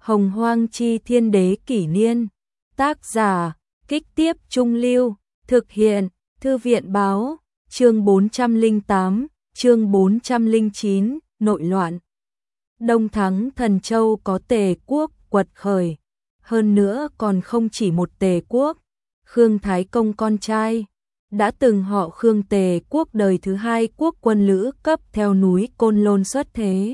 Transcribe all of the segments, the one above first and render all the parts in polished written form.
Hồng Hoang Chi Thiên Đế Kỷ Niên. Tác giả, Kích Tiếp Trung Lưu. Thực hiện, Thư viện Báo. Chương 408, chương 409, nội loạn. Đông Thắng Thần Châu có Tề quốc quật khởi. Hơn nữa còn không chỉ một Tề quốc. Khương Thái Công con trai đã từng họ Khương Tề quốc đời thứ hai quốc quân lữ cấp theo núi Côn Lôn xuất thế.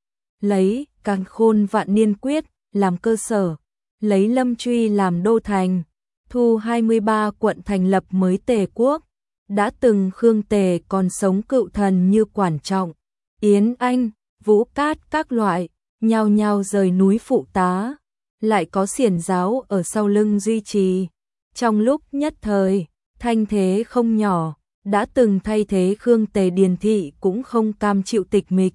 Lấy Càn Khôn Vạn Niên Quyết làm cơ sở, lấy Lâm Truy làm đô thành, thu 23 quận thành lập mới Tề quốc. Đã từng Khương Tề còn sống cựu thần như Quản Trọng, Yến Anh, Vũ Cát các loại, nhao nhao rời núi phụ tá, lại có xiển giáo ở sau lưng duy trì. Trong lúc nhất thời, thanh thế không nhỏ, đã từng thay thế Khương Tề Điền Thị cũng không cam chịu tịch mịch.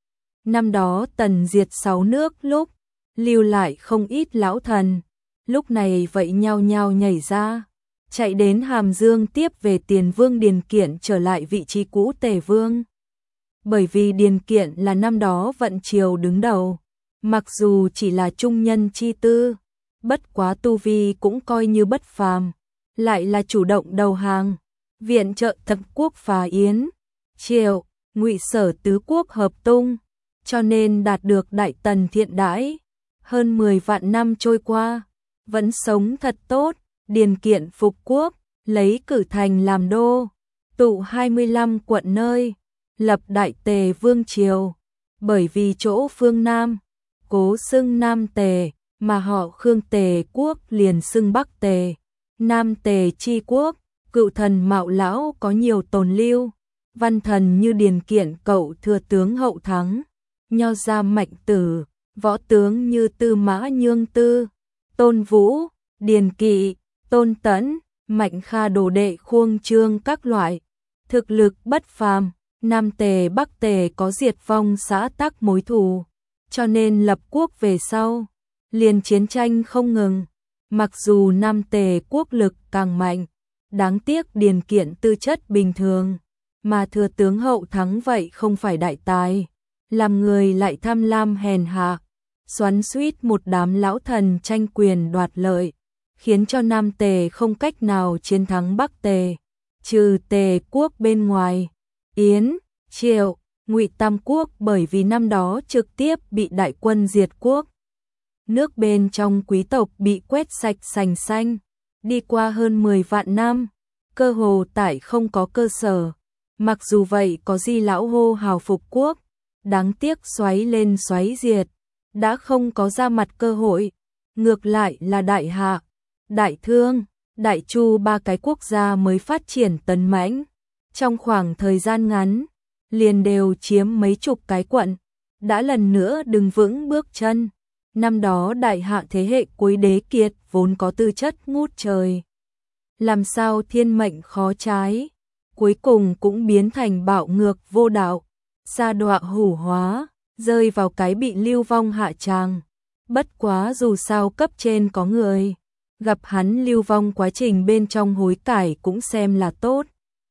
Năm đó Tần diệt 6 nước lúc, lưu lại không ít lão thần, lúc này vậy nhao nhao nhảy ra, chạy đến Hàm Dương tiếp về Tiền Vương Điền Kiện trở lại vị trí cũ Tề Vương. Bởi vì Điền Kiện là năm đó vận triều đứng đầu, mặc dù chỉ là trung nhân chi tư, bất quá tu vi cũng coi như bất phàm, lại là chủ động đầu hàng, viện trợ Thập quốc phá Yến, Triệu, Ngụy Sở tứ quốc hợp tung, cho nên đạt được Đại Tần thiện đãi. Hơn 10 vạn năm trôi qua, vẫn sống thật tốt. Điền Kiện phục quốc, lấy Cử Thành làm đô, tụ 25 quận nơi, lập Đại Tề Vương Triều. Bởi vì chỗ phương Nam, cố xưng Nam Tề, mà họ Khương Tề quốc liền xưng Bắc Tề, Nam Tề chi quốc. Cựu thần Mạo Lão có nhiều tồn lưu, văn thần như Điền Kiện cậu thừa tướng Hậu Thắng, Nho gia Mạnh Tử, võ tướng như Tư Mã Nhương Tư, Tôn Vũ, Điền Kỵ, Tôn Tẫn, Mạnh Kha đồ đệ Khuông Trương các loại, thực lực bất phàm. Nam Tề Bắc Tề có diệt vong xã tắc mối thù, cho nên lập quốc về sau, liền chiến tranh không ngừng. Mặc dù Nam Tề quốc lực càng mạnh, đáng tiếc Điền Kiện tư chất bình thường, mà thừa tướng Hậu Thắng vậy không phải đại tài, làm người lại tham lam hèn hạ, xoắn xuýt một đám lão thần tranh quyền đoạt lợi, khiến cho Nam Tề không cách nào chiến thắng Bắc Tề. Trừ Tề quốc bên ngoài, Yến, Triệu, Ngụy Tam quốc bởi vì năm đó trực tiếp bị đại quân diệt quốc. Nước bên trong quý tộc bị quét sạch sành xanh, đi qua hơn 10 vạn năm, cơ hồ tại không có cơ sở. Mặc dù vậy có Di lão hô hào phục quốc, đáng tiếc xoáy lên xoáy diệt, đã không có ra mặt cơ hội. Ngược lại là Đại Hạ, Đại Thương, Đại Chu ba cái quốc gia mới phát triển tấn mãnh, trong khoảng thời gian ngắn, liền đều chiếm mấy chục cái quận, đã lần nữa đứng vững bước chân. Năm đó Đại Hạ thế hệ cuối đế kiệt vốn có tư chất ngút trời, làm sao thiên mệnh khó trái, cuối cùng cũng biến thành bạo ngược vô đạo, sa đọa hủ hóa, rơi vào cái bị lưu vong hạ tràng. Bất quá dù sao cấp trên có người, gặp hắn lưu vong quá trình bên trong hối cải cũng xem là tốt.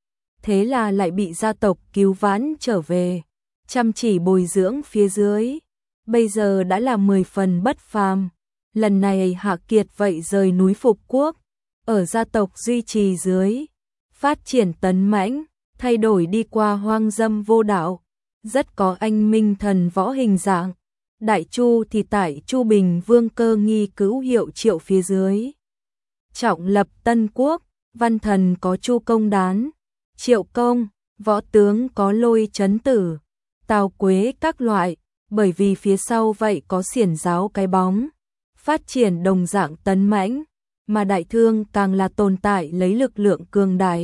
Thế là lại bị gia tộc cứu vãn trở về, chăm chỉ bồi dưỡng phía dưới. Bây giờ đã là 10 phần bất phàm. Lần này Hạ Kiệt vậy rời núi phục quốc, ở gia tộc duy trì dưới, phát triển tấn mãnh, thay đổi đi qua hoang dâm vô đạo, rất có anh minh thần võ hình dạng. Đại Chu thì tại Chu Bình Vương Cơ Nghi cứu hiệu Triệu phía dưới, trọng lập Tân Quốc, văn thần có Chu Công Đán, Triệu Công, võ tướng có Lôi Chấn Tử, Tào Quế các loại. Bởi vì phía sau vậy có xiển giáo cái bóng, phát triển đồng dạng tấn mãnh, mà Đại Thương càng là tồn tại lấy lực lượng cường đại.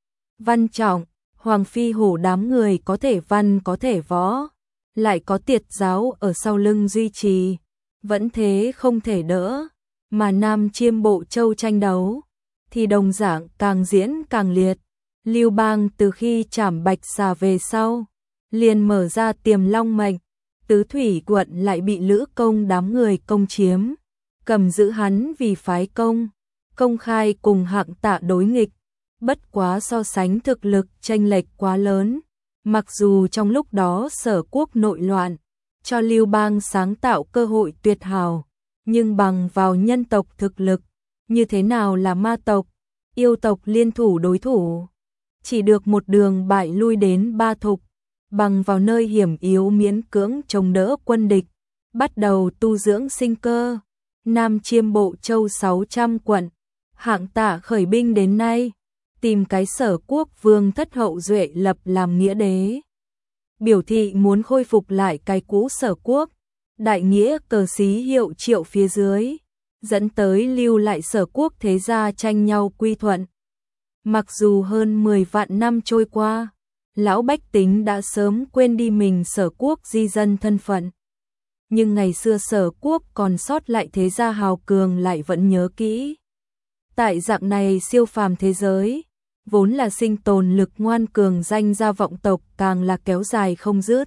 Văn Trọng, Hoàng Phi Hổ đám người có thể văn có thể võ, lại có Tiệt giáo ở sau lưng duy trì, vẫn thế không thể đỡ. Mà Nam Chiêm Bộ Châu tranh đấu, thì đồng dạng càng diễn càng liệt. Lưu Bang từ khi trảm Bạch Xà về sau, liền mở ra Tiềm Long mệnh. Tứ Thủy quận lại bị Lữ Công đám người công chiếm, cầm giữ hắn vì phái công khai cùng Hạng Tạ đối nghịch. Bất quá so sánh thực lực chênh lệch quá lớn, mặc dù trong lúc đó Sở quốc nội loạn, cho Lưu Bang sáng tạo cơ hội tuyệt hảo, Nhưng bằng vào nhân tộc thực lực, như thế nào là ma tộc, yêu tộc liên thủ đối thủ, chỉ được một đường bại lui đến Ba Thục, bằng vào nơi hiểm yếu miễn cưỡng chống đỡ quân địch, bắt đầu tu dưỡng sinh cơ. Nam Chiêm Bộ Châu 600 quận, Hạng Tạ khởi binh đến nay, tìm cái Sở Quốc vương thất hậu duệ lập làm nghĩa đế. Biểu thị muốn khôi phục lại cái cũ Sở Quốc, đại nghĩa cờ xí hiệu triệu phía dưới, dẫn tới lưu lại Sở Quốc thế gia tranh nhau quy thuận. Mặc dù hơn 10 vạn năm trôi qua, lão bách tính đã sớm quên đi mình Sở Quốc di dân thân phận. Nhưng ngày xưa Sở Quốc còn sót lại thế gia hào cường lại vẫn nhớ kỹ. Tại dạng này siêu phàm thế giới, vốn là sinh tồn lực ngoan cường danh gia vọng tộc càng là kéo dài không dứt.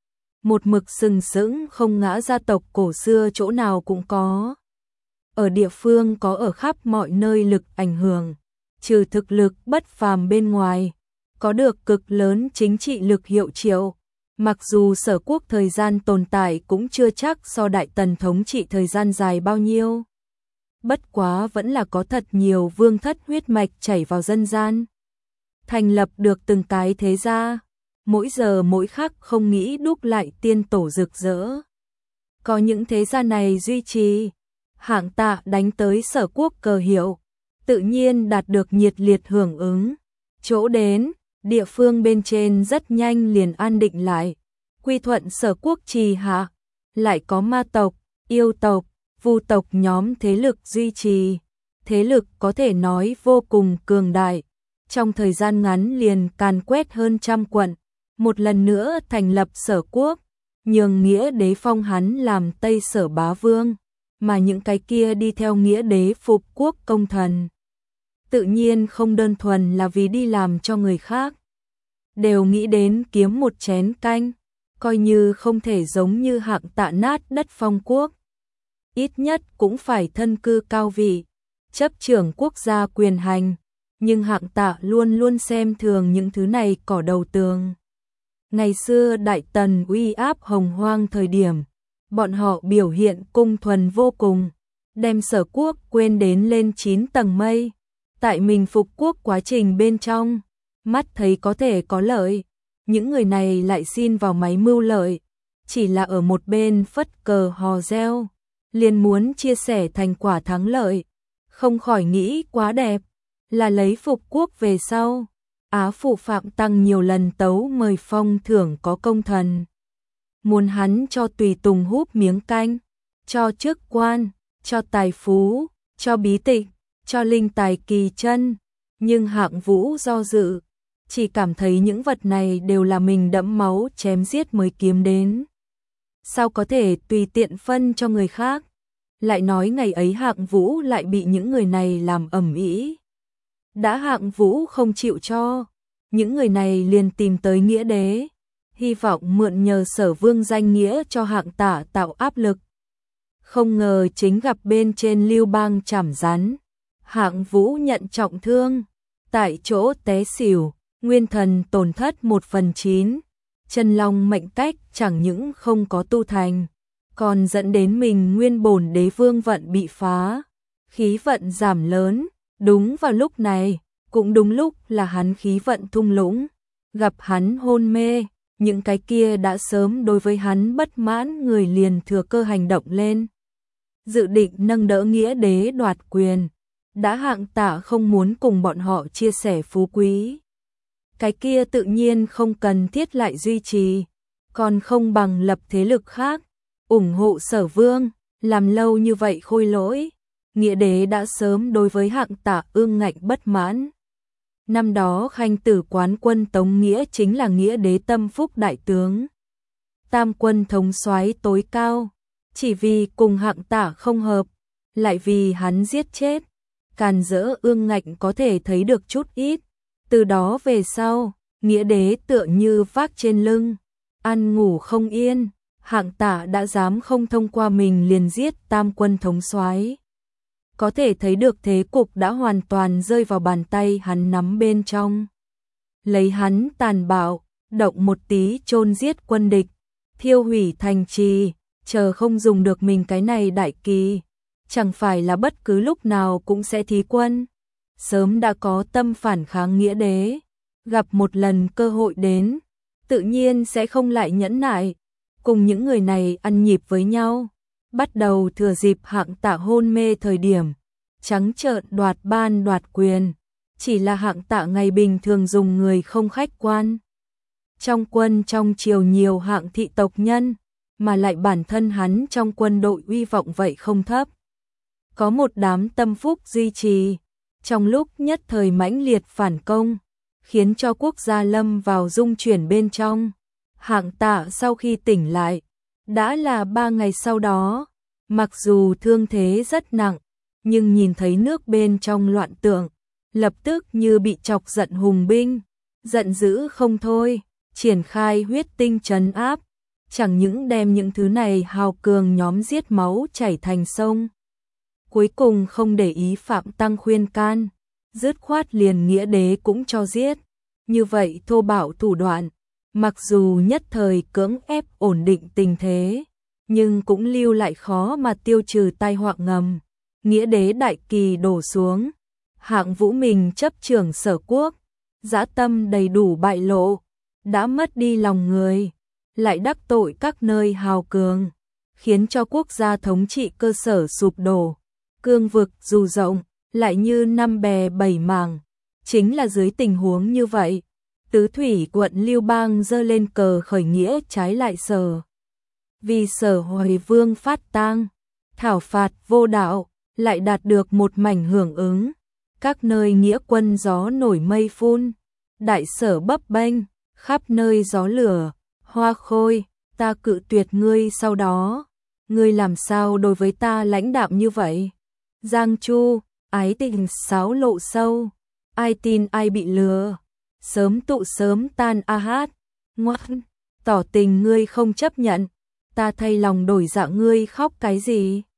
Một mực sừng sững không ngã gia tộc cổ xưa chỗ nào cũng có. Ở địa phương có ở khắp mọi nơi lực ảnh hưởng, trừ thực lực bất phàm bên ngoài, có được cực lớn chính trị lực hiệu triệu. Mặc dù Sở Quốc thời gian tồn tại cũng chưa chắc so Đại Tần thống trị thời gian dài bao nhiêu. Bất quá vẫn là có thật nhiều vương thất huyết mạch chảy vào dân gian. Thành lập được từng cái thế gia, mỗi giờ mỗi khắc không nghĩ đúc lại tiên tổ rực rỡ. Có những thế gia này duy trì, Hạng Tạ đánh tới Sở Quốc cờ hiệu, tự nhiên đạt được nhiệt liệt hưởng ứng. Chỗ đến, địa phương bên trên rất nhanh liền an định lại, quy thuận Sở Quốc trì hạ, lại có ma tộc, yêu tộc, vu tộc nhóm thế lực duy trì, thế lực có thể nói vô cùng cường đại. Trong thời gian ngắn liền càn quét hơn 100 quận, một lần nữa thành lập Sở Quốc, nhường nghĩa đế phong hắn làm Tây Sở bá vương, mà những cái kia đi theo nghĩa đế phục quốc công thần. Tự nhiên không đơn thuần là vì đi làm cho người khác, đều nghĩ đến kiếm một chén canh, coi như không thể giống như Hạng Tạ nát đất phong quốc. Ít nhất cũng phải thân cư cao vị, chấp trưởng quốc gia quyền hành, nhưng Hạng Tạ luôn luôn xem thường những thứ này cỏ đầu tường. Ngày xưa Đại Tần uy áp hồng hoang thời điểm, bọn họ biểu hiện cung thuần vô cùng, đem Sở Quốc quên đến lên 9 tầng mây. Tại mình phục quốc quá trình bên trong, mắt thấy có thể có lợi, những người này lại xin vào máy mưu lợi, chỉ là ở một bên phất cờ hò reo, liền muốn chia sẻ thành quả thắng lợi, không khỏi nghĩ quá đẹp, là lấy phục quốc về sau. Á phụ Phạm Tăng nhiều lần tấu mời phong thưởng có công thần, muốn hắn cho tùy tùng húp miếng canh, cho chức quan, cho tài phú, cho bí tịch, cho linh tài kỳ chân, nhưng Hạng Vũ do dự, chỉ cảm thấy những vật này đều là mình đẫm máu chém giết mới kiếm đến. Sao có thể tùy tiện phân cho người khác? Lại nói ngày ấy Hạng Vũ lại bị những người này làm ầm ĩ. Đã Hạng Vũ không chịu cho, những người này liền tìm tới nghĩa đế, hy vọng mượn nhờ Sở Vương danh nghĩa cho Hạng Tạ tạo áp lực. Không ngờ chính gặp bên trên Lưu Bang chảm rắn, Hạng Vũ nhận trọng thương, tại chỗ té xỉu, nguyên thần tổn thất 1/9, chân long mệnh cách chẳng những không có tu thành, còn dẫn đến mình nguyên bổn đế vương vận bị phá, khí vận giảm lớn. Đúng vào lúc này, cũng đúng lúc là hắn khí vận thung lũng, gặp hắn hôn mê, những cái kia đã sớm đối với hắn bất mãn người liền thừa cơ hành động lên, dự định nâng đỡ nghĩa đế đoạt quyền. Đã Hạng Tạ không muốn cùng bọn họ chia sẻ phú quý, cái kia tự nhiên không cần thiết lại duy trì, còn không bằng lập thế lực khác, ủng hộ Sở Vương, làm lâu như vậy khôi lỗi. Nghĩa đế đã sớm đối với Hạng Tạ ương ngạnh bất mãn. Năm đó khanh tử quán quân Tống Nghĩa chính là nghĩa đế tâm phúc đại tướng, tam quân thống soái tối cao, chỉ vì cùng Hạng Tạ không hợp, lại vì hắn giết chết, càn rỡ ương ngạnh có thể thấy được chút ít. Từ đó về sau, nghĩa đế tựa như vác trên lưng, ăn ngủ không yên, Hạng Tạ đã dám không thông qua mình liền giết tam quân thống soái. Có thể thấy được thế cục đã hoàn toàn rơi vào bàn tay hắn nắm bên trong. Lấy hắn tàn bạo, động một tí chôn giết quân địch, thiêu hủy thành trì, chờ không dùng được mình cái này đại kỳ, chẳng phải là bất cứ lúc nào cũng sẽ thí quân. Sớm đã có tâm phản kháng nghĩa đế, gặp một lần cơ hội đến, tự nhiên sẽ không lại nhẫn nại, cùng những người này ăn nhịp với nhau, bắt đầu thừa dịp Hạng Tạ hôn mê thời điểm, trắng trợn đoạt ban đoạt quyền, chỉ là Hạng Tạ ngày bình thường dùng người không khách quan. Trong quân trong triều nhiều hạng thị tộc nhân, mà lại bản thân hắn trong quân đội uy vọng vậy không thấp. Có một đám tâm phúc duy trì, trong lúc nhất thời mãnh liệt phản công, khiến cho quốc gia lâm vào dung chuyển bên trong. Hạng Tạ sau khi tỉnh lại, đã là 3 ngày sau đó, mặc dù thương thế rất nặng, nhưng nhìn thấy nước bên trong loạn tượng, lập tức như bị chọc giận hùng binh, giận dữ không thôi, triển khai huyết tinh trấn áp, chẳng những đem những thứ này hào cường nhóm giết máu chảy thành sông. Cuối cùng không để ý Phạm Tăng khuyên can, dứt khoát liền nghĩa đế cũng cho giết. Như vậy thô bạo thủ đoạn, mặc dù nhất thời cưỡng ép ổn định tình thế, nhưng cũng lưu lại khó mà tiêu trừ tai họa ngầm. Nghĩa đế đại kỳ đổ xuống, Hạng Vũ mình chấp trưởng Sở quốc, dã tâm đầy đủ bại lộ, đã mất đi lòng người, lại đắc tội các nơi hào cường, khiến cho quốc gia thống trị cơ sở sụp đổ. Cương vực dù rộng, lại như năm bè bảy mảng. Chính là dưới tình huống như vậy, tứ thủy quận Lưu Bang giơ lên cờ khởi nghĩa trái lại Sở. Vì Sở Hoài Vương phát tang, thảo phạt vô đạo, lại đạt được một mảnh hưởng ứng. Các nơi nghĩa quân gió nổi mây phun, đại sở bấp bênh, khắp nơi gió lửa, hoa khôi, ta cự tuyệt ngươi sau đó. Ngươi làm sao đối với ta lãnh đạm như vậy? Giang Chu, ái tình xáo lộ sâu, ai tin ai bị lừa, sớm tụ sớm tan a hát, ngoan, tỏ tình ngươi không chấp nhận, ta thay lòng đổi dạ ngươi khóc cái gì?